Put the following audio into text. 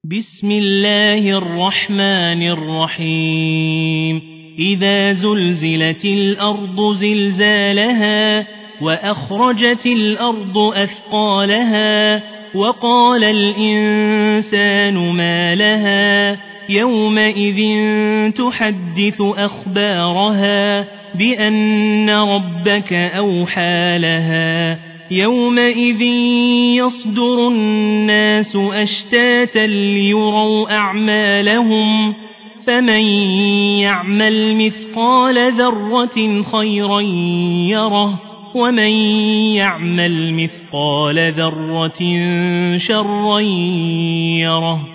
بسم الله الرحمن الرحيم إذا زلزلت الأرض زلزالها وأخرجت الأرض أثقالها وقال الإنسان ما لها يومئذ تحدث أخبارها بأن ربك أوحى لها يومئذ يصدر الناس أشتاتا ليروا أعمالهم فمن يعمل مثقال ذرة خيرا يره ومن يعمل مثقال ذرة شرا يره